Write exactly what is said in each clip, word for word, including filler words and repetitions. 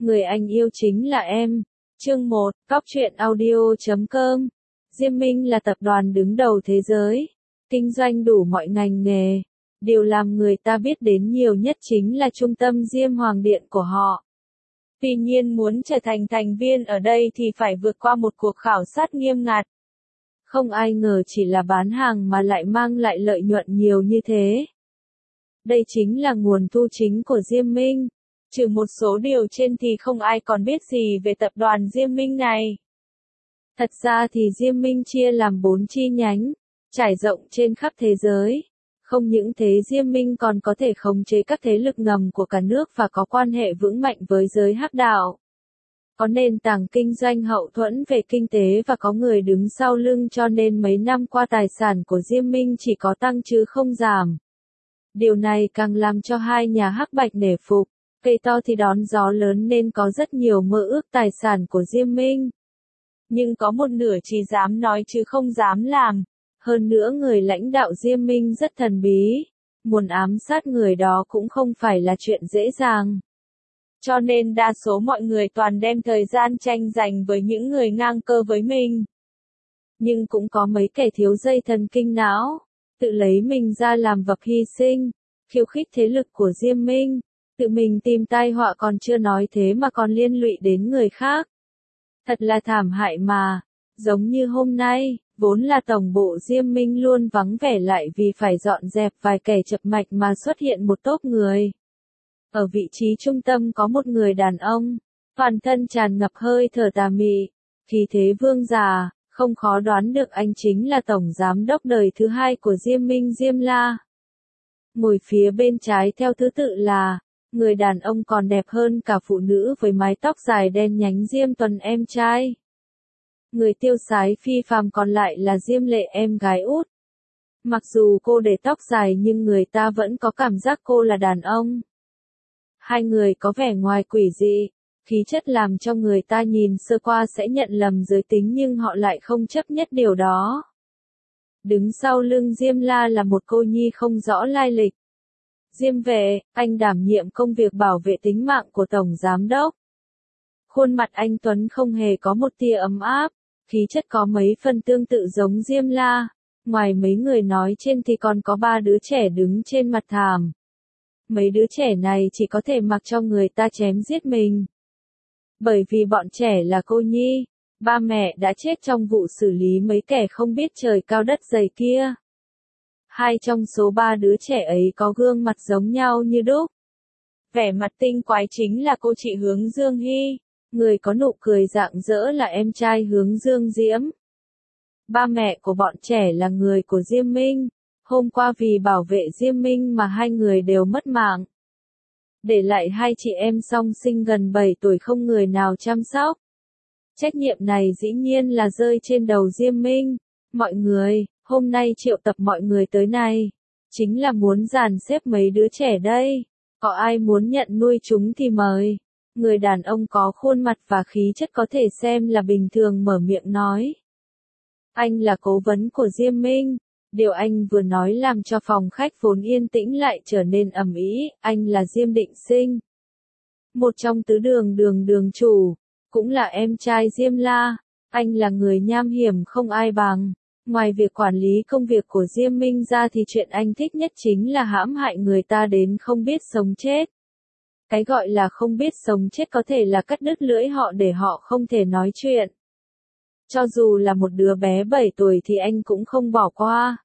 Người anh yêu chính là em. Chương một, Cóc truyện audio chấm com. Diêm Minh là tập đoàn đứng đầu thế giới, kinh doanh đủ mọi ngành nghề. Điều làm người ta biết đến nhiều nhất chính là trung tâm Diêm Hoàng Điện của họ. Tuy nhiên muốn trở thành thành viên ở đây thì phải vượt qua một cuộc khảo sát nghiêm ngặt. Không ai ngờ chỉ là bán hàng mà lại mang lại lợi nhuận nhiều như thế. Đây chính là nguồn thu chính của Diêm Minh. Trừ một số điều trên thì không ai còn biết gì về tập đoàn Diêm Minh này. Thật ra thì Diêm Minh chia làm bốn chi nhánh, trải rộng trên khắp thế giới. Không những thế Diêm Minh còn có thể khống chế các thế lực ngầm của cả nước và có quan hệ vững mạnh với giới hắc đạo. Có nền tảng kinh doanh hậu thuẫn về kinh tế và có người đứng sau lưng cho nên mấy năm qua tài sản của Diêm Minh chỉ có tăng chứ không giảm. Điều này càng làm cho hai nhà hắc bạch nể phục. Cây to thì đón gió lớn nên có rất nhiều mơ ước tài sản của Diêm Minh. Nhưng có một nửa chỉ dám nói chứ không dám làm. Hơn nữa người lãnh đạo Diêm Minh rất thần bí. Muốn ám sát người đó cũng không phải là chuyện dễ dàng. Cho nên đa số mọi người toàn đem thời gian tranh giành với những người ngang cơ với mình. Nhưng cũng có mấy kẻ thiếu dây thần kinh não, tự lấy mình ra làm vật hy sinh, khiêu khích thế lực của Diêm Minh. Tự mình tìm tai họa còn chưa nói thế mà còn liên lụy đến người khác. Thật là thảm hại mà. Giống như hôm nay, vốn là tổng bộ Diêm Minh luôn vắng vẻ lại vì phải dọn dẹp vài kẻ chập mạch mà xuất hiện một tốp người. Ở vị trí trung tâm có một người đàn ông, toàn thân tràn ngập hơi thở tà mị, khí thế vương giả, không khó đoán được anh chính là tổng giám đốc đời thứ hai của Diêm Minh Diêm La. Ngồi phía bên trái theo thứ tự là người đàn ông còn đẹp hơn cả phụ nữ với mái tóc dài đen nhánh Diêm Tuần em trai. Người tiêu sái phi phàm còn lại là Diêm Lệ em gái út. Mặc dù cô để tóc dài nhưng người ta vẫn có cảm giác cô là đàn ông. Hai người có vẻ ngoài quỷ dị, khí chất làm cho người ta nhìn sơ qua sẽ nhận lầm giới tính nhưng họ lại không chấp nhất điều đó. Đứng sau lưng Diêm La là một cô nhi không rõ lai lịch. Diêm Vệ, anh đảm nhiệm công việc bảo vệ tính mạng của Tổng Giám Đốc. Khuôn mặt anh Tuấn không hề có một tia ấm áp, khí chất có mấy phần tương tự giống Diêm La. Ngoài mấy người nói trên thì còn có ba đứa trẻ đứng trên mặt thảm. Mấy đứa trẻ này chỉ có thể mặc cho người ta chém giết mình. Bởi vì bọn trẻ là cô nhi, ba mẹ đã chết trong vụ xử lý mấy kẻ không biết trời cao đất dày kia. Hai trong số ba đứa trẻ ấy có gương mặt giống nhau như đúc. Vẻ mặt tinh quái chính là cô chị Hướng Dương Hy, người có nụ cười rạng rỡ là em trai Hướng Dương Diễm. Ba mẹ của bọn trẻ là người của Diêm Minh, hôm qua vì bảo vệ Diêm Minh mà hai người đều mất mạng. Để lại hai chị em song sinh gần bảy tuổi không người nào chăm sóc. Trách nhiệm này dĩ nhiên là rơi trên đầu Diêm Minh. Mọi người, hôm nay triệu tập mọi người tới này, chính là muốn dàn xếp mấy đứa trẻ đây. Có ai muốn nhận nuôi chúng thì mời. Người đàn ông có khuôn mặt và khí chất có thể xem là bình thường mở miệng nói. Anh là cố vấn của Diêm Minh. Điều anh vừa nói làm cho phòng khách vốn yên tĩnh lại trở nên ầm ĩ. Anh là Diêm Định Sinh, một trong tứ đường đường đường chủ, cũng là em trai Diêm La. Anh là người nham hiểm không ai bằng. Ngoài việc quản lý công việc của Diêm Minh ra thì chuyện anh thích nhất chính là hãm hại người ta đến không biết sống chết. Cái gọi là không biết sống chết có thể là cắt đứt lưỡi họ để họ không thể nói chuyện. Cho dù là một đứa bé bảy tuổi thì anh cũng không bỏ qua.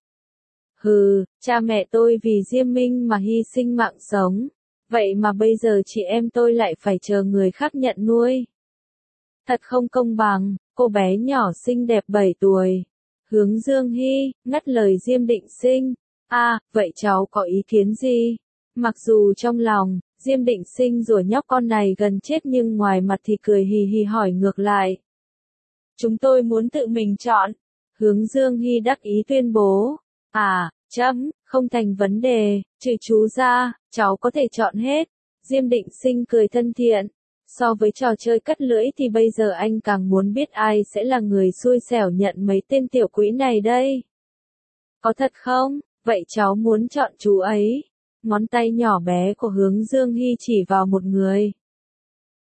Hừ, cha mẹ tôi vì Diêm Minh mà hy sinh mạng sống. Vậy mà bây giờ chị em tôi lại phải chờ người khác nhận nuôi. Thật không công bằng, cô bé nhỏ xinh đẹp bảy tuổi. Hướng Dương Hy, ngắt lời Diêm Định Sinh. À, vậy cháu có ý kiến gì? Mặc dù trong lòng, Diêm Định Sinh rủa nhóc con này gần chết nhưng ngoài mặt thì cười hì hì hỏi ngược lại. Chúng tôi muốn tự mình chọn. Hướng Dương Hy đắc ý tuyên bố. À, chấm, không thành vấn đề, trừ chú ra, cháu có thể chọn hết. Diêm Định Sinh cười thân thiện. So với trò chơi cắt lưỡi thì bây giờ anh càng muốn biết ai sẽ là người xui xẻo nhận mấy tên tiểu quỷ này đây. Có thật không? Vậy cháu muốn chọn chú ấy. Ngón tay nhỏ bé của Hướng Dương Hy chỉ vào một người.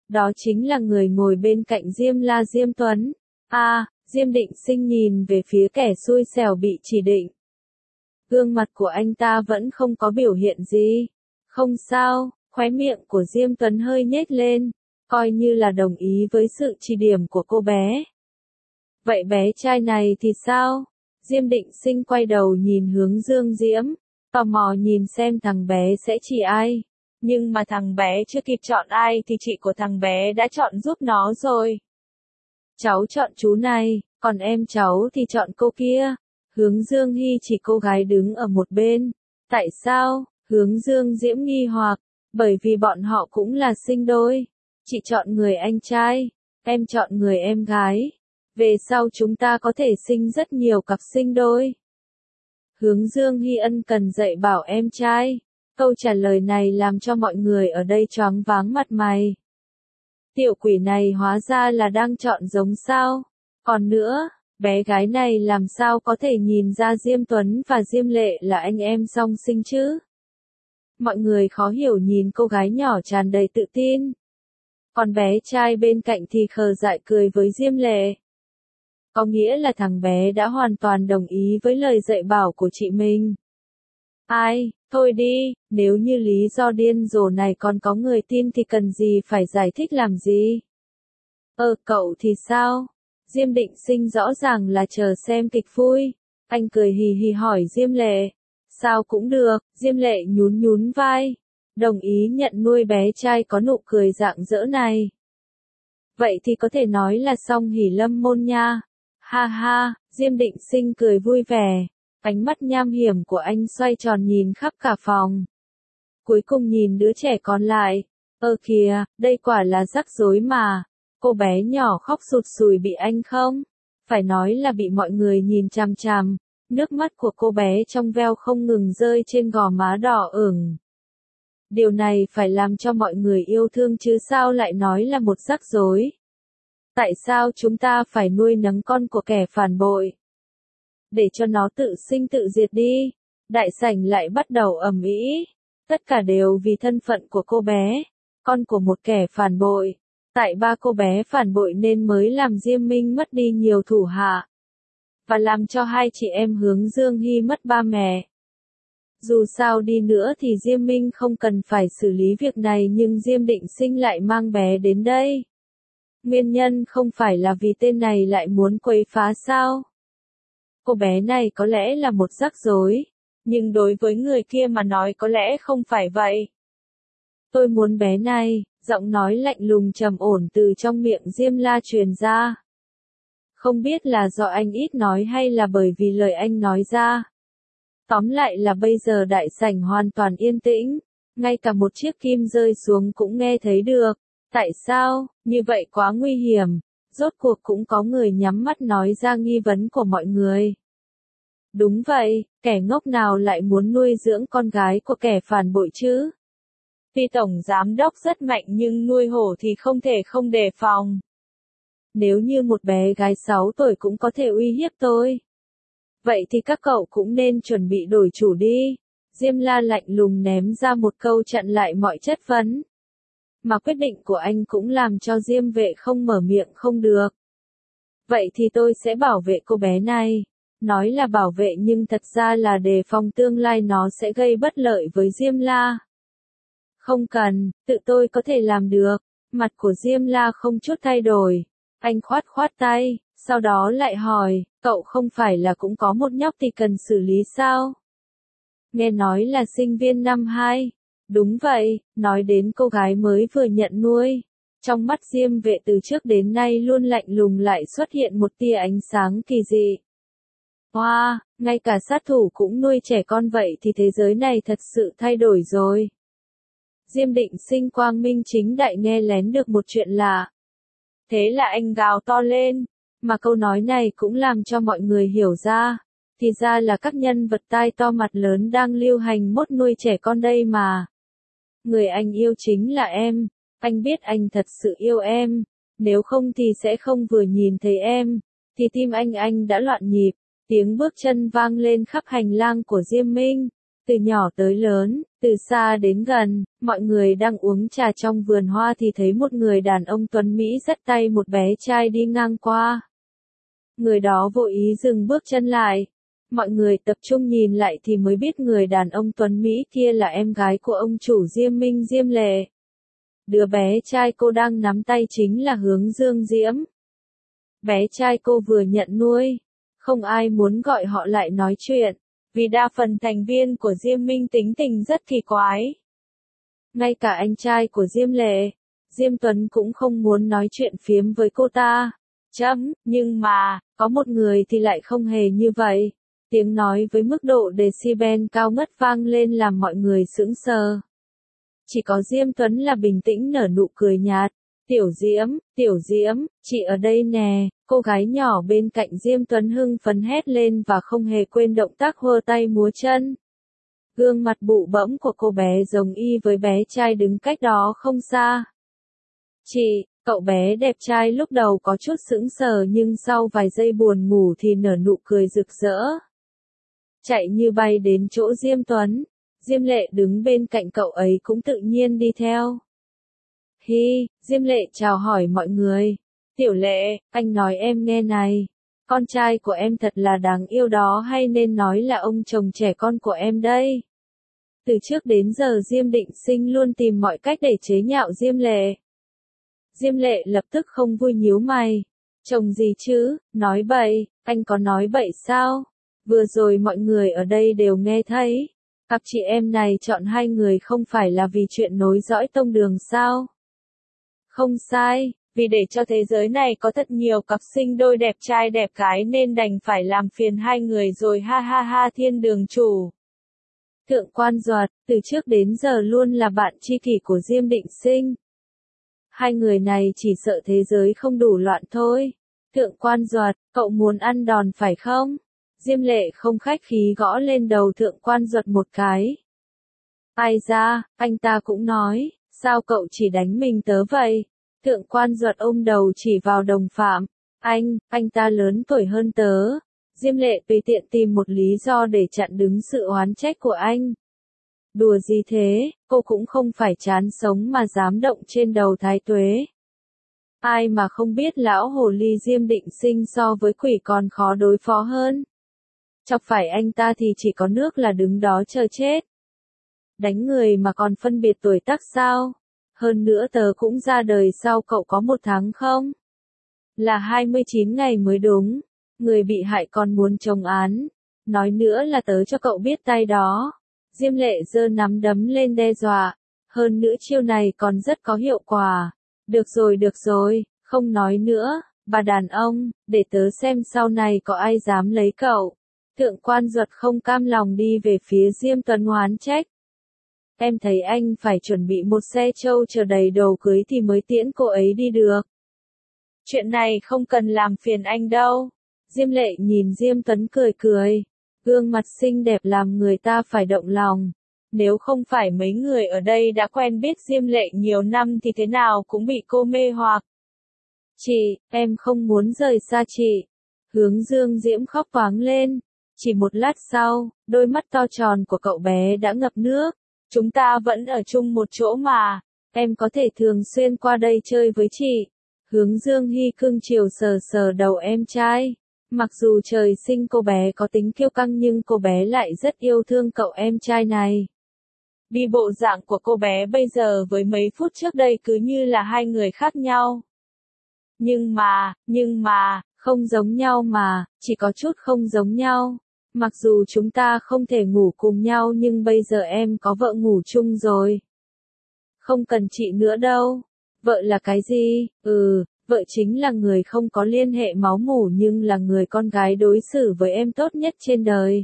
Đó chính là người ngồi bên cạnh Diêm La Diêm Tuấn. A, à, Diêm Định Sinh nhìn về phía kẻ xui xẻo bị chỉ định. Gương mặt của anh ta vẫn không có biểu hiện gì. Không sao, khóe miệng của Diêm Tuấn hơi nhếch lên, coi như là đồng ý với sự chỉ điểm của cô bé. Vậy bé trai này thì sao? Diêm Định Sinh quay đầu nhìn hướng Dương Diễm, tò mò nhìn xem thằng bé sẽ chỉ ai. Nhưng mà thằng bé chưa kịp chọn ai thì chị của thằng bé đã chọn giúp nó rồi. Cháu chọn chú này, còn em cháu thì chọn cô kia. Hướng Dương Hy chỉ cô gái đứng ở một bên. Tại sao? Hướng Dương Diễm nghi hoặc, bởi vì bọn họ cũng là sinh đôi. Chị chọn người anh trai, em chọn người em gái. Về sau chúng ta có thể sinh rất nhiều cặp sinh đôi. Hướng Dương Hy ân cần dạy bảo em trai. Câu trả lời này làm cho mọi người ở đây choáng váng mặt mày. Tiểu quỷ này hóa ra là đang chọn giống sao. Còn nữa, bé gái này làm sao có thể nhìn ra Diêm Tuấn và Diêm Lệ là anh em song sinh chứ? Mọi người khó hiểu nhìn cô gái nhỏ tràn đầy tự tin. Còn bé trai bên cạnh thì khờ dại cười với Diêm Lệ. Có nghĩa là thằng bé đã hoàn toàn đồng ý với lời dạy bảo của chị mình. Ai, thôi đi, nếu như lý do điên rồ này còn có người tin thì cần gì phải giải thích làm gì? Ờ, cậu thì sao? Diêm Định Sinh rõ ràng là chờ xem kịch vui. Anh cười hì hì hỏi Diêm Lệ. Sao cũng được, Diêm Lệ nhún nhún vai. Đồng ý nhận nuôi bé trai có nụ cười rạng rỡ này. Vậy thì có thể nói là xong hỉ lâm môn nha. Ha ha, Diêm Định Sinh cười vui vẻ. Ánh mắt nham hiểm của anh xoay tròn nhìn khắp cả phòng. Cuối cùng nhìn đứa trẻ còn lại. Ơ kìa, đây quả là rắc rối mà. Cô bé nhỏ khóc sụt sùi bị anh không? Phải nói là bị mọi người nhìn chằm chằm. Nước mắt của cô bé trong veo không ngừng rơi trên gò má đỏ ửng. Điều này phải làm cho mọi người yêu thương chứ sao lại nói là một rắc rối. Tại sao chúng ta phải nuôi nấng con của kẻ phản bội? Để cho nó tự sinh tự diệt đi. Đại sảnh lại bắt đầu ầm ĩ. Tất cả đều vì thân phận của cô bé, con của một kẻ phản bội. Tại ba cô bé phản bội nên mới làm Diêm Minh mất đi nhiều thủ hạ. Và làm cho hai chị em Hướng Dương Hy mất ba mẹ. Dù sao đi nữa thì Diêm Minh không cần phải xử lý việc này nhưng Diêm Định Sinh lại mang bé đến đây. Nguyên nhân không phải là vì tên này lại muốn quấy phá sao? Cô bé này có lẽ là một rắc rối, nhưng đối với người kia mà nói có lẽ không phải vậy. Tôi muốn bé này, giọng nói lạnh lùng trầm ổn từ trong miệng Diêm La truyền ra. Không biết là do anh ít nói hay là bởi vì lời anh nói ra. Tóm lại là bây giờ đại sảnh hoàn toàn yên tĩnh, ngay cả một chiếc kim rơi xuống cũng nghe thấy được. Tại sao, như vậy quá nguy hiểm, rốt cuộc cũng có người nhắm mắt nói ra nghi vấn của mọi người. Đúng vậy, kẻ ngốc nào lại muốn nuôi dưỡng con gái của kẻ phản bội chứ? Tuy tổng giám đốc rất mạnh nhưng nuôi hổ thì không thể không đề phòng. Nếu như một bé gái sáu tuổi cũng có thể uy hiếp tôi. Vậy thì các cậu cũng nên chuẩn bị đổi chủ đi. Diêm La lạnh lùng ném ra một câu chặn lại mọi chất vấn. Mà quyết định của anh cũng làm cho Diêm Vệ không mở miệng không được. Vậy thì tôi sẽ bảo vệ cô bé này. Nói là bảo vệ nhưng thật ra là đề phòng tương lai nó sẽ gây bất lợi với Diêm La. Không cần, tự tôi có thể làm được. Mặt của Diêm La không chút thay đổi. Anh khoát khoát tay, sau đó lại hỏi, cậu không phải là cũng có một nhóc thì cần xử lý sao? Nghe nói là sinh viên năm hai. Đúng vậy, nói đến cô gái mới vừa nhận nuôi. Trong mắt Diêm Vệ từ trước đến nay luôn lạnh lùng lại xuất hiện một tia ánh sáng kỳ dị. Wow, ngay cả sát thủ cũng nuôi trẻ con vậy thì thế giới này thật sự thay đổi rồi. Diêm Định Sinh quang minh chính đại nghe lén được một chuyện lạ. Thế là anh gào to lên, mà câu nói này cũng làm cho mọi người hiểu ra. Thì ra là các nhân vật tai to mặt lớn đang lưu hành mốt nuôi trẻ con đây mà. Người anh yêu chính là em, anh biết anh thật sự yêu em, nếu không thì sẽ không vừa nhìn thấy em, thì tim anh anh đã loạn nhịp, tiếng bước chân vang lên khắp hành lang của Diêm Minh, Từ nhỏ tới lớn, từ xa đến gần, mọi người đang uống trà trong vườn hoa thì thấy một người đàn ông tuấn Mỹ dắt tay một bé trai đi ngang qua. Người đó vội ý dừng bước chân lại. Mọi người tập trung nhìn lại thì mới biết người đàn ông tuấn Mỹ kia là em gái của ông chủ Diêm Minh Diêm Lệ. Đứa bé trai cô đang nắm tay chính là Hướng Dương Diễm. Bé trai cô vừa nhận nuôi. Không ai muốn gọi họ lại nói chuyện, vì đa phần thành viên của Diêm Minh tính tình rất kỳ quái. Ngay cả anh trai của Diêm Lệ, Diêm Tuấn cũng không muốn nói chuyện phiếm với cô ta. Chấm, nhưng mà, có một người thì lại không hề như vậy. Tiếng nói với mức độ decibel cao ngất vang lên làm mọi người sững sờ. Chỉ có Diêm Tuấn là bình tĩnh nở nụ cười nhạt. Tiểu Diễm, Tiểu Diễm, chị ở đây nè, cô gái nhỏ bên cạnh Diêm Tuấn hưng phấn hét lên và không hề quên động tác hơ tay múa chân. Gương mặt bụ bẫm của cô bé giống y với bé trai đứng cách đó không xa. Chị, cậu bé đẹp trai lúc đầu có chút sững sờ nhưng sau vài giây buồn ngủ thì nở nụ cười rực rỡ. Chạy như bay đến chỗ Diêm Tuấn, Diêm Lệ đứng bên cạnh cậu ấy cũng tự nhiên đi theo. Hi, Diêm Lệ chào hỏi mọi người. Tiểu Lệ, anh nói em nghe này. Con trai của em thật là đáng yêu đó, hay nên nói là ông chồng trẻ con của em đây. Từ trước đến giờ Diêm Định Sinh luôn tìm mọi cách để chế nhạo Diêm Lệ. Diêm Lệ lập tức không vui nhíu mày. Chồng gì chứ, nói bậy, anh có nói bậy sao? Vừa rồi mọi người ở đây đều nghe thấy. Cặp chị em này chọn hai người không phải là vì chuyện nối dõi tông đường sao? Không sai, vì để cho thế giới này có thật nhiều cặp sinh đôi đẹp trai đẹp gái nên đành phải làm phiền hai người rồi, ha ha ha. Thiên Đường Chủ, Thượng Quan Duật, từ trước đến giờ luôn là bạn tri kỷ của Diêm Định Sinh. Hai người này chỉ sợ thế giới không đủ loạn thôi. Thượng Quan Duật, cậu muốn ăn đòn phải không? Diêm Lệ không khách khí gõ lên đầu Thượng Quan Duật một cái. Ai ra, anh ta cũng nói, sao cậu chỉ đánh mình tớ vậy? Thượng Quan Duật ôm đầu chỉ vào đồng phạm. Anh, anh ta lớn tuổi hơn tớ. Diêm Lệ tùy tiện tìm một lý do để chặn đứng sự oán trách của anh. Đùa gì thế, cô cũng không phải chán sống mà dám động trên đầu Thái Tuế. Ai mà không biết lão hồ ly Diêm Định Sinh so với quỷ còn khó đối phó hơn. Chọc phải anh ta thì chỉ có nước là đứng đó chờ chết. Đánh người mà còn phân biệt tuổi tác sao? Hơn nữa tớ cũng ra đời sau cậu có một tháng không? Là hai mươi chín ngày mới đúng. Người bị hại còn muốn chống án. Nói nữa là tớ cho cậu biết tay đó. Diêm Lệ giơ nắm đấm lên đe dọa. Hơn nữa chiêu này còn rất có hiệu quả. Được rồi được rồi, không nói nữa, bà đàn ông, để tớ xem sau này có ai dám lấy cậu. Thượng Quan Duật không cam lòng đi về phía Diêm Tuấn oán trách. Em thấy anh phải chuẩn bị một xe trâu chở đầy đồ cưới thì mới tiễn cô ấy đi được. Chuyện này không cần làm phiền anh đâu. Diêm Lệ nhìn Diêm Tuấn cười cười. Gương mặt xinh đẹp làm người ta phải động lòng. Nếu không phải mấy người ở đây đã quen biết Diêm Lệ nhiều năm thì thế nào cũng bị cô mê hoặc. Chị, em không muốn rời xa chị. Hướng Dương Diễm khóc toáng lên. Chỉ một lát sau, đôi mắt to tròn của cậu bé đã ngập nước. Chúng ta vẫn ở chung một chỗ mà. Em có thể thường xuyên qua đây chơi với chị. Hướng Dương Hy cưng chiều sờ sờ đầu em trai. Mặc dù trời sinh cô bé có tính kiêu căng nhưng cô bé lại rất yêu thương cậu em trai này. Vì bộ dạng của cô bé bây giờ với mấy phút trước đây cứ như là hai người khác nhau. Nhưng mà, nhưng mà, không giống nhau mà, chỉ có chút không giống nhau. Mặc dù chúng ta không thể ngủ cùng nhau nhưng bây giờ em có vợ ngủ chung rồi. Không cần chị nữa đâu. Vợ là cái gì? Ừ, vợ chính là người không có liên hệ máu mủ nhưng là người con gái đối xử với em tốt nhất trên đời.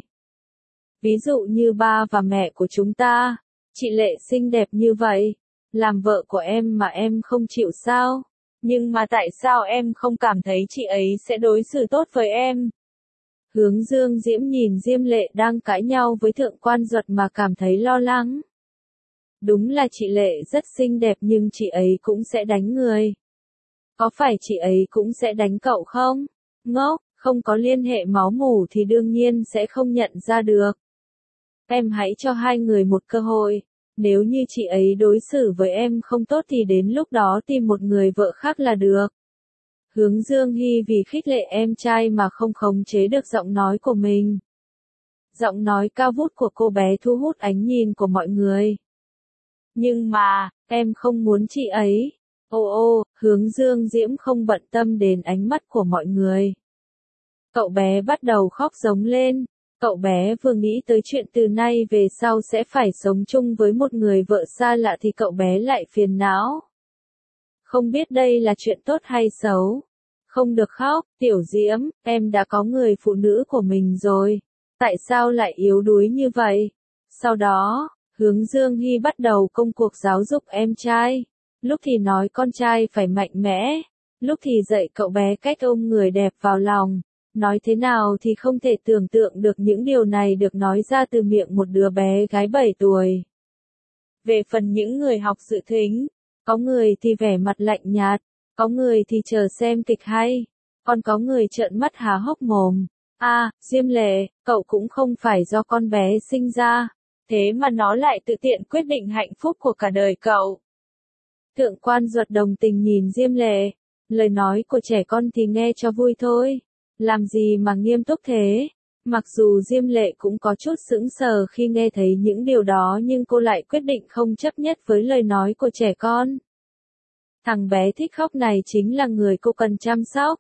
Ví dụ như ba và mẹ của chúng ta. Chị Lệ xinh đẹp như vậy. Làm vợ của em mà em không chịu sao? Nhưng mà tại sao em không cảm thấy chị ấy sẽ đối xử tốt với em? Hướng Dương Diễm nhìn Diêm Lệ đang cãi nhau với Thượng Quan Duật mà cảm thấy lo lắng. Đúng là chị Lệ rất xinh đẹp nhưng chị ấy cũng sẽ đánh người. Có phải chị ấy cũng sẽ đánh cậu không? Ngốc, không có liên hệ máu mủ thì đương nhiên sẽ không nhận ra được. em hãy cho hai người một cơ hội. Nếu như chị ấy đối xử với em không tốt thì đến lúc đó tìm một người vợ khác là được. Hướng Dương Hy vì khích lệ em trai mà không khống chế được giọng nói của mình. Giọng nói cao vút của cô bé thu hút ánh nhìn của mọi người. Nhưng mà, em không muốn chị ấy. Ô ô, Hướng Dương Diễm không bận tâm đến ánh mắt của mọi người. Cậu bé bắt đầu khóc giống lên. Cậu bé vừa nghĩ tới chuyện từ nay về sau sẽ phải sống chung với một người vợ xa lạ thì cậu bé lại phiền não. Không biết đây là chuyện tốt hay xấu. Không được khóc, Tiểu Diễm, em đã có người phụ nữ của mình rồi. Tại sao lại yếu đuối như vậy? Sau đó, Hướng Dương Hy bắt đầu công cuộc giáo dục em trai. Lúc thì nói con trai phải mạnh mẽ, lúc thì dạy cậu bé cách ôm người đẹp vào lòng. Nói thế nào thì không thể tưởng tượng được những điều này được nói ra từ miệng một đứa bé gái bảy tuổi. Về phần những người học dự thính, có người thì vẻ mặt lạnh nhạt, có người thì chờ xem kịch hay, còn có người trợn mắt há hốc mồm. À, Diêm Lệ, cậu cũng không phải do con bé sinh ra, thế mà nó lại tự tiện quyết định hạnh phúc của cả đời cậu. Thượng quan Duật đồng tình nhìn Diêm Lệ, lời nói của trẻ con thì nghe cho vui thôi, làm gì mà nghiêm túc thế. Mặc dù Diêm Lệ cũng có chút sững sờ khi nghe thấy những điều đó nhưng cô lại quyết định không chấp nhất với lời nói của trẻ con. Thằng bé thích khóc này chính là người cô cần chăm sóc.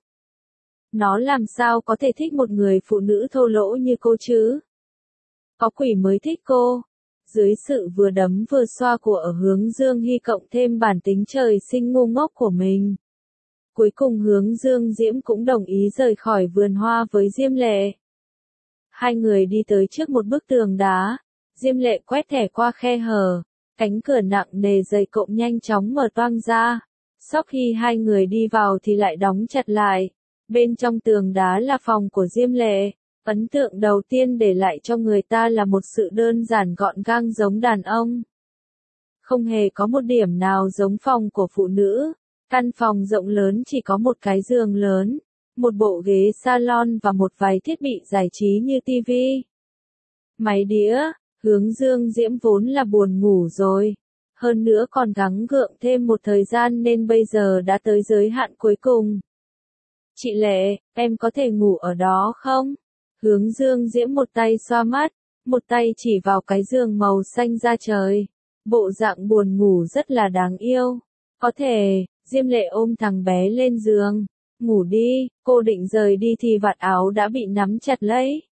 Nó làm sao có thể thích một người phụ nữ thô lỗ như cô chứ? Có quỷ mới thích cô. Dưới sự vừa đấm vừa xoa của ở Hướng Dương Hy cộng thêm bản tính trời sinh ngu ngốc của mình. Cuối cùng Hướng Dương Diễm cũng đồng ý rời khỏi vườn hoa với Diêm Lệ. Hai người đi tới trước một bức tường đá. Diêm Lệ quét thẻ qua khe hở. Cánh cửa nặng nề dày cộm nhanh chóng mở toang ra. Sau khi hai người đi vào thì lại đóng chặt lại. Bên trong tường đá là phòng của Diêm Lệ. Ấn tượng đầu tiên để lại cho người ta là một sự đơn giản gọn gàng giống đàn ông. Không hề có một điểm nào giống phòng của phụ nữ. Căn phòng rộng lớn chỉ có một cái giường lớn, một bộ ghế salon và một vài thiết bị giải trí như tivi, máy đĩa. Hướng Dương Diễm vốn là buồn ngủ rồi. Hơn nữa còn gắng gượng thêm một thời gian nên bây giờ đã tới giới hạn cuối cùng. Chị Lệ, em có thể ngủ ở đó không? Hướng Dương Diễm một tay xoa mắt, một tay chỉ vào cái giường màu xanh da trời. Bộ dạng buồn ngủ rất là đáng yêu. Có thể, Diêm Lệ ôm thằng bé lên giường. Ngủ đi, cô định rời đi thì vạt áo đã bị nắm chặt lấy.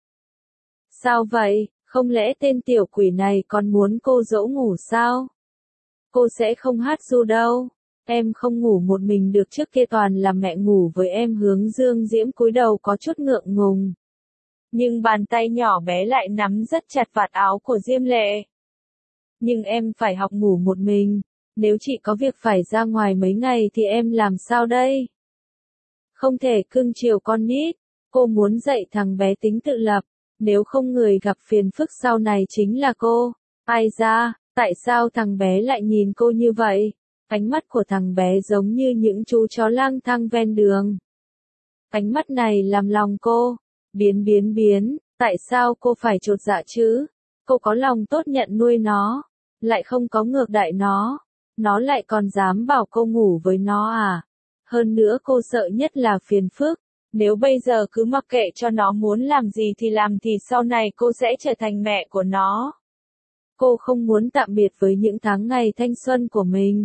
Sao vậy, không lẽ tên tiểu quỷ này còn muốn cô dỗ ngủ sao? Cô sẽ không hát ru đâu. Em không ngủ một mình được, trước kia toàn là mẹ ngủ với em. Hướng Dương Diễm cúi đầu có chút ngượng ngùng. Nhưng bàn tay nhỏ bé lại nắm rất chặt vạt áo của Diêm Lệ. Nhưng em phải học ngủ một mình. Nếu chị có việc phải ra ngoài mấy ngày thì em làm sao đây? Không thể cưng chiều con nít. Cô muốn dạy thằng bé tính tự lập. Nếu không người gặp phiền phức sau này chính là cô. Ai ra, tại sao thằng bé lại nhìn cô như vậy? Ánh mắt của thằng bé giống như những chú chó lang thang ven đường. Ánh mắt này làm lòng cô biến biến biến. Tại sao cô phải chột dạ chứ? Cô có lòng tốt nhận nuôi nó, lại không có ngược đãi nó. Nó lại còn dám bảo cô ngủ với nó à? Hơn nữa cô sợ nhất là phiền phức. Nếu bây giờ cứ mặc kệ cho nó muốn làm gì thì làm thì sau này cô sẽ trở thành mẹ của nó. Cô không muốn tạm biệt với những tháng ngày thanh xuân của mình.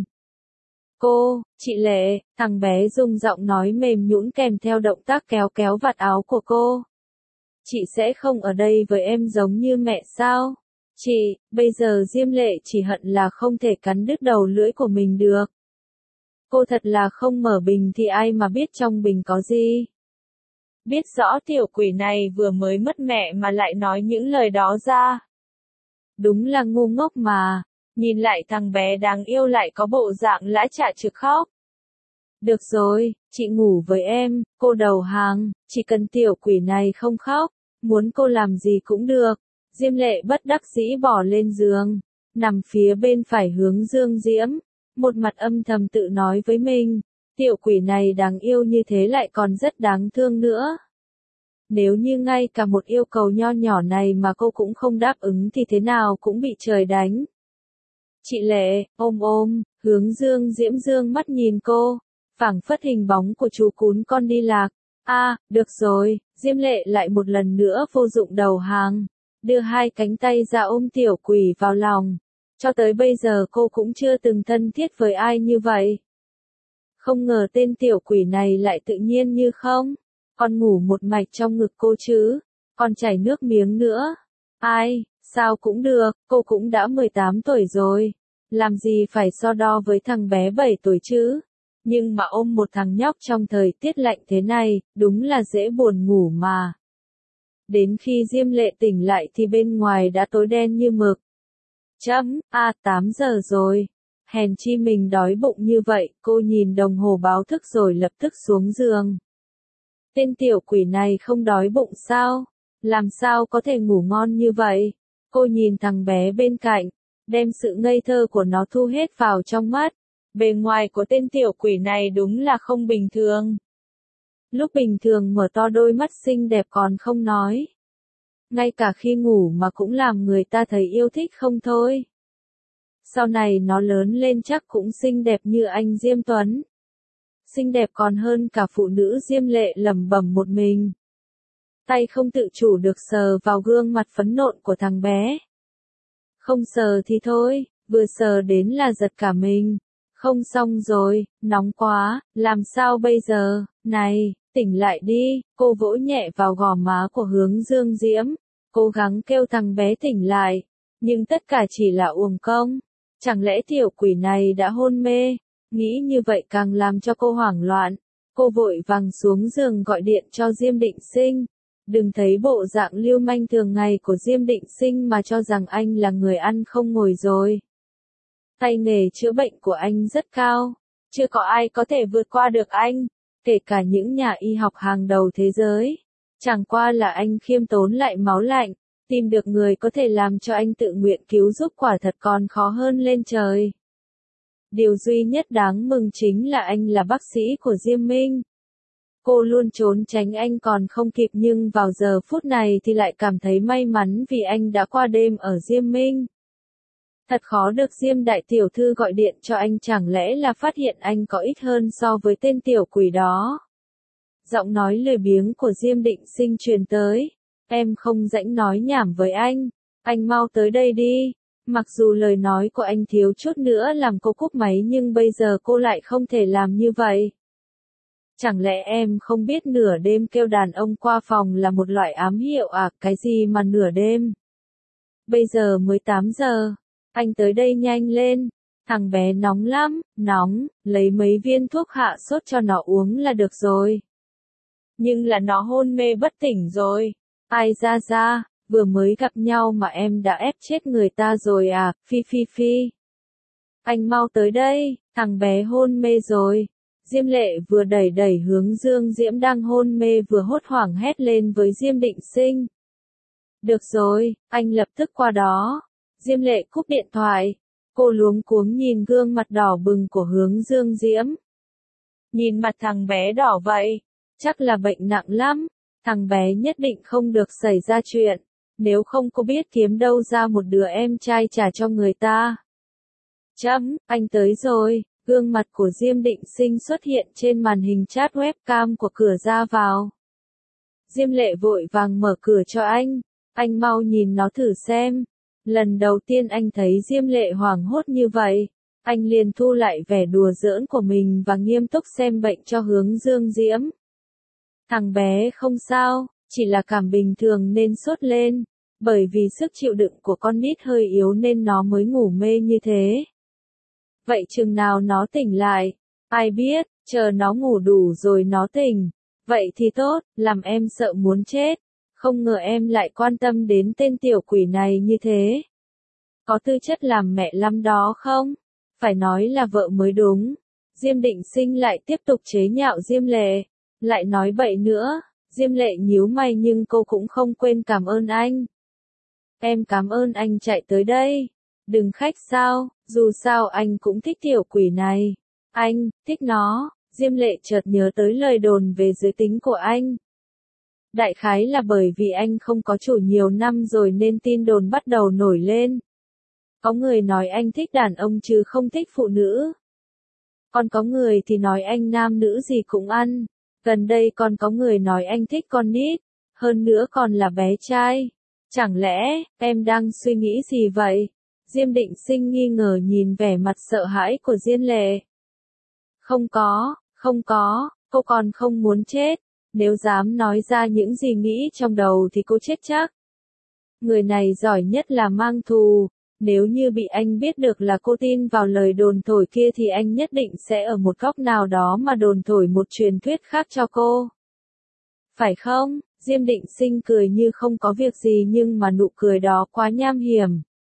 Cô, chị Lệ, thằng bé dùng giọng nói mềm nhũn kèm theo động tác kéo kéo vạt áo của cô. Chị sẽ không ở đây với em giống như mẹ sao? Chị, bây giờ Diêm Lệ chỉ hận là không thể cắn đứt đầu lưỡi của mình được. Cô thật là không mở bình thì ai mà biết trong bình có gì. Biết rõ tiểu quỷ này vừa mới mất mẹ mà lại nói những lời đó ra. Đúng là ngu ngốc mà. Nhìn lại thằng bé đáng yêu lại có bộ dạng lã chả trực khóc. Được rồi, chị ngủ với em, cô đầu hàng, chỉ cần tiểu quỷ này không khóc, muốn cô làm gì cũng được. Diêm Lệ bất đắc dĩ bỏ lên giường, nằm phía bên phải Hướng Dương Diễm, một mặt âm thầm tự nói với mình, tiểu quỷ này đáng yêu như thế lại còn rất đáng thương nữa. Nếu như ngay cả một yêu cầu nho nhỏ này mà cô cũng không đáp ứng thì thế nào cũng bị trời đánh. Chị Lệ, ôm ôm, Hướng Dương Diễm dương mắt nhìn cô, phảng phất hình bóng của chú cún con đi lạc. A, à, được rồi, Diêm Lệ lại một lần nữa vô dụng đầu hàng, đưa hai cánh tay ra ôm tiểu quỷ vào lòng. Cho tới bây giờ cô cũng chưa từng thân thiết với ai như vậy. Không ngờ tên tiểu quỷ này lại tự nhiên như không. Còn ngủ một mạch trong ngực cô chứ, còn chảy nước miếng nữa. Ai, sao cũng được, cô cũng đã mười tám tuổi rồi. Làm gì phải so đo với thằng bé bảy tuổi chứ. Nhưng mà ôm một thằng nhóc trong thời tiết lạnh thế này, đúng là dễ buồn ngủ mà. Đến khi Diêm Lệ tỉnh lại thì bên ngoài đã tối đen như mực. Chấm, à tám giờ rồi. Hèn chi mình đói bụng như vậy, cô nhìn đồng hồ báo thức rồi lập tức xuống giường. Tên tiểu quỷ này không đói bụng sao? Làm sao có thể ngủ ngon như vậy? Cô nhìn thằng bé bên cạnh, đem sự ngây thơ của nó thu hết vào trong mắt. Bề ngoài của tên tiểu quỷ này đúng là không bình thường. Lúc bình thường mở to đôi mắt xinh đẹp còn không nói. Ngay cả khi ngủ mà cũng làm người ta thấy yêu thích không thôi. Sau này nó lớn lên chắc cũng xinh đẹp như anh Diêm Tuấn. Xinh đẹp còn hơn cả phụ nữ Diêm Lệ lẩm bẩm một mình. Tay không tự chủ được sờ vào gương mặt phấn nộn của thằng bé. Không sờ thì thôi, vừa sờ đến là giật cả mình. Không xong rồi, nóng quá, làm sao bây giờ, này, tỉnh lại đi, cô vỗ nhẹ vào gò má của Hướng Dương Diễm, cố gắng kêu thằng bé tỉnh lại, nhưng tất cả chỉ là uổng công, chẳng lẽ tiểu quỷ này đã hôn mê, nghĩ như vậy càng làm cho cô hoảng loạn, cô vội vàng xuống giường gọi điện cho Diêm Định Sinh, đừng thấy bộ dạng lưu manh thường ngày của Diêm Định Sinh mà cho rằng anh là người ăn không ngồi rồi. Tay nghề chữa bệnh của anh rất cao, chưa có ai có thể vượt qua được anh, kể cả những nhà y học hàng đầu thế giới. Chẳng qua là anh khiêm tốn lại máu lạnh, tìm được người có thể làm cho anh tự nguyện cứu giúp quả thật còn khó hơn lên trời. Điều duy nhất đáng mừng chính là anh là bác sĩ của Diêm Minh. Cô luôn trốn tránh anh còn không kịp nhưng vào giờ phút này thì lại cảm thấy may mắn vì anh đã qua đêm ở Diêm Minh. Thật khó được Diêm đại tiểu thư gọi điện cho anh chẳng lẽ là phát hiện anh có ít hơn so với tên tiểu quỷ đó. Giọng nói lười biếng của Diêm Định Sinh truyền tới. Em không rảnh nói nhảm với anh. Anh mau tới đây đi. Mặc dù lời nói của anh thiếu chút nữa làm cô cúp máy nhưng bây giờ cô lại không thể làm như vậy. Chẳng lẽ em không biết nửa đêm kêu đàn ông qua phòng là một loại ám hiệu à, cái gì mà nửa đêm? Bây giờ mới tám giờ. Anh tới đây nhanh lên, thằng bé nóng lắm, nóng, lấy mấy viên thuốc hạ sốt cho nó uống là được rồi. Nhưng là nó hôn mê bất tỉnh rồi. Ai ra ra, vừa mới gặp nhau mà em đã ép chết người ta rồi à, phi phi phi. Anh mau tới đây, thằng bé hôn mê rồi. Diêm Lệ vừa đẩy đẩy Hướng Dương Diễm đang hôn mê vừa hốt hoảng hét lên với Diêm Định Sinh. Được rồi, anh lập tức qua đó. Diêm Lệ cúp điện thoại, cô luống cuống nhìn gương mặt đỏ bừng của Hướng Dương Diễm. Nhìn mặt thằng bé đỏ vậy, chắc là bệnh nặng lắm, thằng bé nhất định không được xảy ra chuyện, nếu không cô biết kiếm đâu ra một đứa em trai trả cho người ta. Chấm, anh tới rồi, gương mặt của Diêm Định Sinh xuất hiện trên màn hình chat webcam của cửa ra vào. Diêm Lệ vội vàng mở cửa cho anh, anh mau nhìn nó thử xem. Lần đầu tiên anh thấy Diêm Lệ hoảng hốt như vậy, anh liền thu lại vẻ đùa giỡn của mình và nghiêm túc xem bệnh cho Hướng Dương Diễm. Thằng bé không sao, chỉ là cảm bình thường nên sốt lên, bởi vì sức chịu đựng của con nít hơi yếu nên nó mới ngủ mê như thế. Vậy chừng nào nó tỉnh lại? Ai biết, chờ nó ngủ đủ rồi nó tỉnh. Vậy thì tốt, làm em sợ muốn chết. Không ngờ em lại quan tâm đến tên tiểu quỷ này như thế. Có tư chất làm mẹ lắm đó không? Phải nói là vợ mới đúng. Diêm Định Sinh lại tiếp tục chế nhạo Diêm Lệ. Lại nói bậy nữa. Diêm Lệ nhíu mày nhưng cô cũng không quên cảm ơn anh. Em cảm ơn anh chạy tới đây. Đừng khách sao, dù sao anh cũng thích tiểu quỷ này. Anh, thích nó. Diêm Lệ chợt nhớ tới lời đồn về giới tính của anh. Đại khái là bởi vì anh không có chủ nhiều năm rồi nên tin đồn bắt đầu nổi lên. Có người nói anh thích đàn ông chứ không thích phụ nữ. Còn có người thì nói anh nam nữ gì cũng ăn. Gần đây còn có người nói anh thích con nít. Hơn nữa còn là bé trai. Chẳng lẽ, em đang suy nghĩ gì vậy? Diêm Định Sinh nghi ngờ nhìn vẻ mặt sợ hãi của Diên Lệ. Không có, không có, cô còn không muốn chết. Nếu dám nói ra những gì nghĩ trong đầu thì cô chết chắc. Người này giỏi nhất là mang thù. Nếu như bị anh biết được là cô tin vào lời đồn thổi kia thì anh nhất định sẽ ở một góc nào đó mà đồn thổi một truyền thuyết khác cho cô. Phải không? Diêm Định Sinh cười như không có việc gì nhưng mà nụ cười đó quá nham hiểm.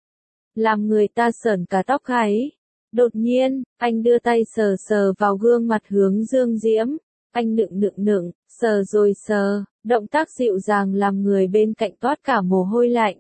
Làm người ta sởn cả tóc gáy. Đột nhiên, anh đưa tay sờ sờ vào gương mặt Hướng Dương Diễm. Anh nựng nựng nựng, sờ rồi sờ, động tác dịu dàng làm người bên cạnh toát cả mồ hôi lạnh.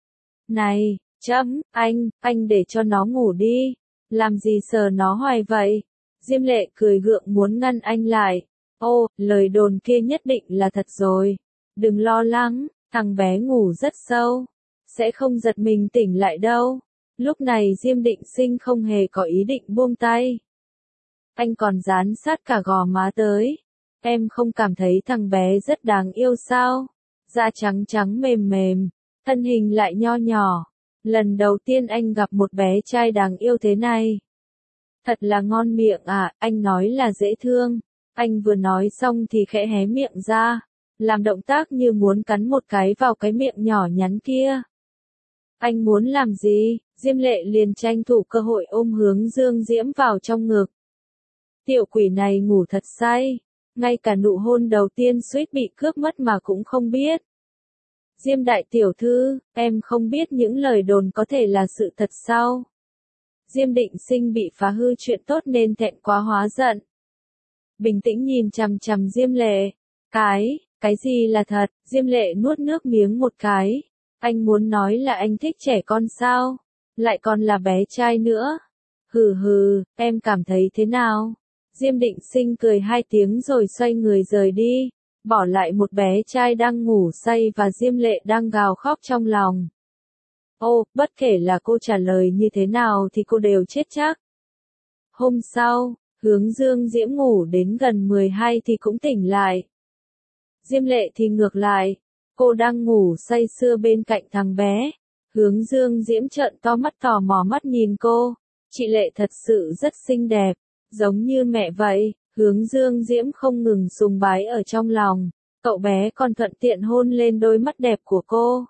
Này, chấm, anh, anh để cho nó ngủ đi. Làm gì sờ nó hoài vậy? Diêm Lệ cười gượng muốn ngăn anh lại. Ô, lời đồn kia nhất định là thật rồi. Đừng lo lắng, thằng bé ngủ rất sâu. Sẽ không giật mình tỉnh lại đâu. Lúc này Diêm Định Sinh không hề có ý định buông tay. Anh còn dán sát cả gò má tới. Em không cảm thấy thằng bé rất đáng yêu sao? Da trắng trắng mềm mềm, thân hình lại nho nhỏ. Lần đầu tiên anh gặp một bé trai đáng yêu thế này. Thật là ngon miệng à, anh nói là dễ thương. Anh vừa nói xong thì khẽ hé miệng ra, làm động tác như muốn cắn một cái vào cái miệng nhỏ nhắn kia. Anh muốn làm gì? Diêm Lệ liền tranh thủ cơ hội ôm Hướng Dương Diễm vào trong ngực. Tiểu quỷ này ngủ thật say, ngay cả nụ hôn đầu tiên suýt bị cướp mất mà cũng không biết. Diêm đại tiểu thư, em không biết những lời đồn có thể là sự thật sao? Diêm Định Sinh bị phá hư chuyện tốt nên thẹn quá hóa giận. Bình tĩnh nhìn chằm chằm Diêm Lệ. Cái, cái gì là thật? Diêm Lệ nuốt nước miếng một cái. Anh muốn nói là anh thích trẻ con sao? Lại còn là bé trai nữa. Hừ hừ, em cảm thấy thế nào? Diêm Định Sinh cười hai tiếng rồi xoay người rời đi, bỏ lại một bé trai đang ngủ say và Diêm Lệ đang gào khóc trong lòng. Ô, bất kể là cô trả lời như thế nào thì cô đều chết chắc. Hôm sau, Hướng Dương Diễm ngủ đến gần mười hai thì cũng tỉnh lại. Diêm Lệ thì ngược lại, cô đang ngủ say sưa bên cạnh thằng bé. Hướng Dương Diễm trợn to mắt tò mò mắt nhìn cô. Chị Lệ thật sự rất xinh đẹp, giống như mẹ vậy. Hướng Dương Diễm không ngừng sùng bái ở trong lòng. Cậu bé còn thuận tiện hôn lên đôi mắt đẹp của cô.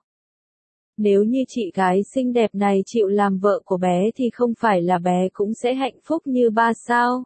Nếu như chị gái xinh đẹp này chịu làm vợ của bé thì không phải là bé cũng sẽ hạnh phúc như ba sao?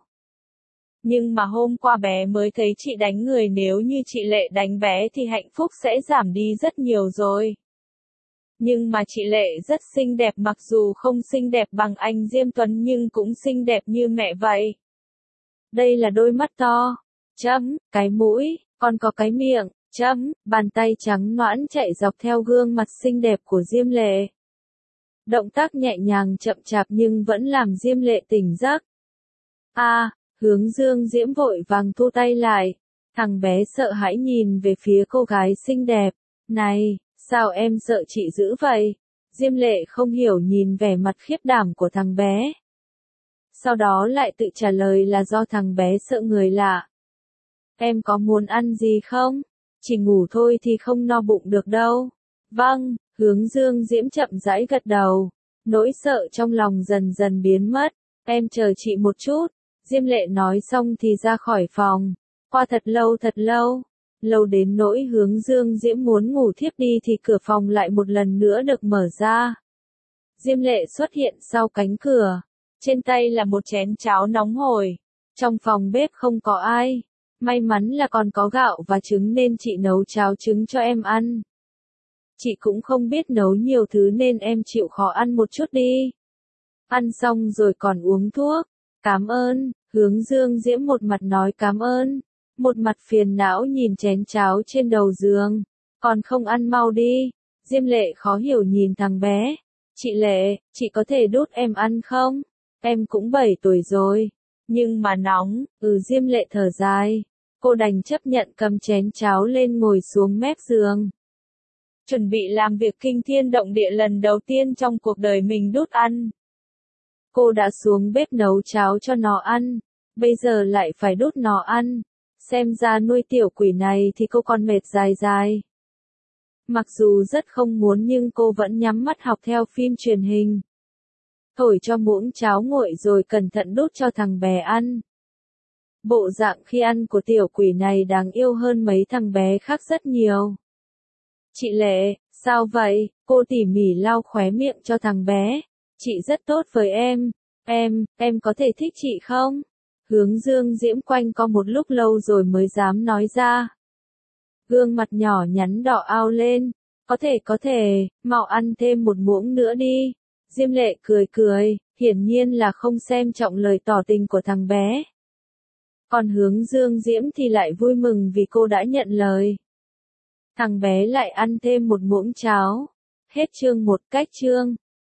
Nhưng mà hôm qua bé mới thấy chị đánh người, nếu như chị Lệ đánh bé thì hạnh phúc sẽ giảm đi rất nhiều rồi. Nhưng mà chị Lệ rất xinh đẹp, mặc dù không xinh đẹp bằng anh Diêm Tuấn nhưng cũng xinh đẹp như mẹ vậy. Đây là đôi mắt to, chấm, cái mũi, còn có cái miệng, chấm, bàn tay trắng nõn chạy dọc theo gương mặt xinh đẹp của Diêm Lệ. Động tác nhẹ nhàng chậm chạp nhưng vẫn làm Diêm Lệ tỉnh giấc. A, à, Hướng Dương Diễm vội vàng thu tay lại. Thằng bé sợ hãi nhìn về phía cô gái xinh đẹp. Này, sao em sợ chị dữ vậy? Diêm Lệ không hiểu nhìn vẻ mặt khiếp đảm của thằng bé. Sau đó lại tự trả lời là do thằng bé sợ người lạ. Em có muốn ăn gì không? Chỉ ngủ thôi thì không no bụng được đâu. Vâng, Hướng Dương Diễm chậm rãi gật đầu. Nỗi sợ trong lòng dần dần biến mất. Em chờ chị một chút. Diêm Lệ nói xong thì ra khỏi phòng. Qua thật lâu thật lâu. Lâu đến nỗi Hướng Dương Diễm muốn ngủ thiếp đi thì cửa phòng lại một lần nữa được mở ra. Diêm Lệ xuất hiện sau cánh cửa. Trên tay là một chén cháo nóng hổi. Trong phòng bếp không có ai. May mắn là còn có gạo và trứng nên chị nấu cháo trứng cho em ăn. Chị cũng không biết nấu nhiều thứ nên em chịu khó ăn một chút đi. Ăn xong rồi còn uống thuốc. Cảm ơn. Hướng Dương Diễm một mặt nói cảm ơn, một mặt phiền não nhìn chén cháo trên đầu giường. Còn không ăn mau đi. Diêm Lệ khó hiểu nhìn thằng bé. Chị Lệ, chị có thể đút em ăn không? Em cũng bảy tuổi rồi. Nhưng mà nóng. Ừ, Diêm Lệ thở dài. Cô đành chấp nhận cầm chén cháo lên ngồi xuống mép giường. Chuẩn bị làm việc kinh thiên động địa lần đầu tiên trong cuộc đời mình đút ăn. Cô đã xuống bếp nấu cháo cho nó ăn, bây giờ lại phải đút nó ăn. Xem ra nuôi tiểu quỷ này thì cô còn mệt dài dài. Mặc dù rất không muốn nhưng cô vẫn nhắm mắt học theo phim truyền hình. Thổi cho muỗng cháo nguội rồi cẩn thận đút cho thằng bé ăn. Bộ dạng khi ăn của tiểu quỷ này đáng yêu hơn mấy thằng bé khác rất nhiều. Chị Lệ, sao vậy? Cô tỉ mỉ lau khóe miệng cho thằng bé. Chị rất tốt với em. Em, em có thể thích chị không? Hướng Dương Diễm quanh co một lúc lâu rồi mới dám nói ra. Gương mặt nhỏ nhắn đỏ ao lên. Có thể có thể, mau ăn thêm một muỗng nữa đi. Diêm Lệ cười cười, hiển nhiên là không xem trọng lời tỏ tình của thằng bé. Còn Hướng Dương Diễm thì lại vui mừng vì cô đã nhận lời. Thằng bé lại ăn thêm một muỗng cháo. Hết chương một cách chương.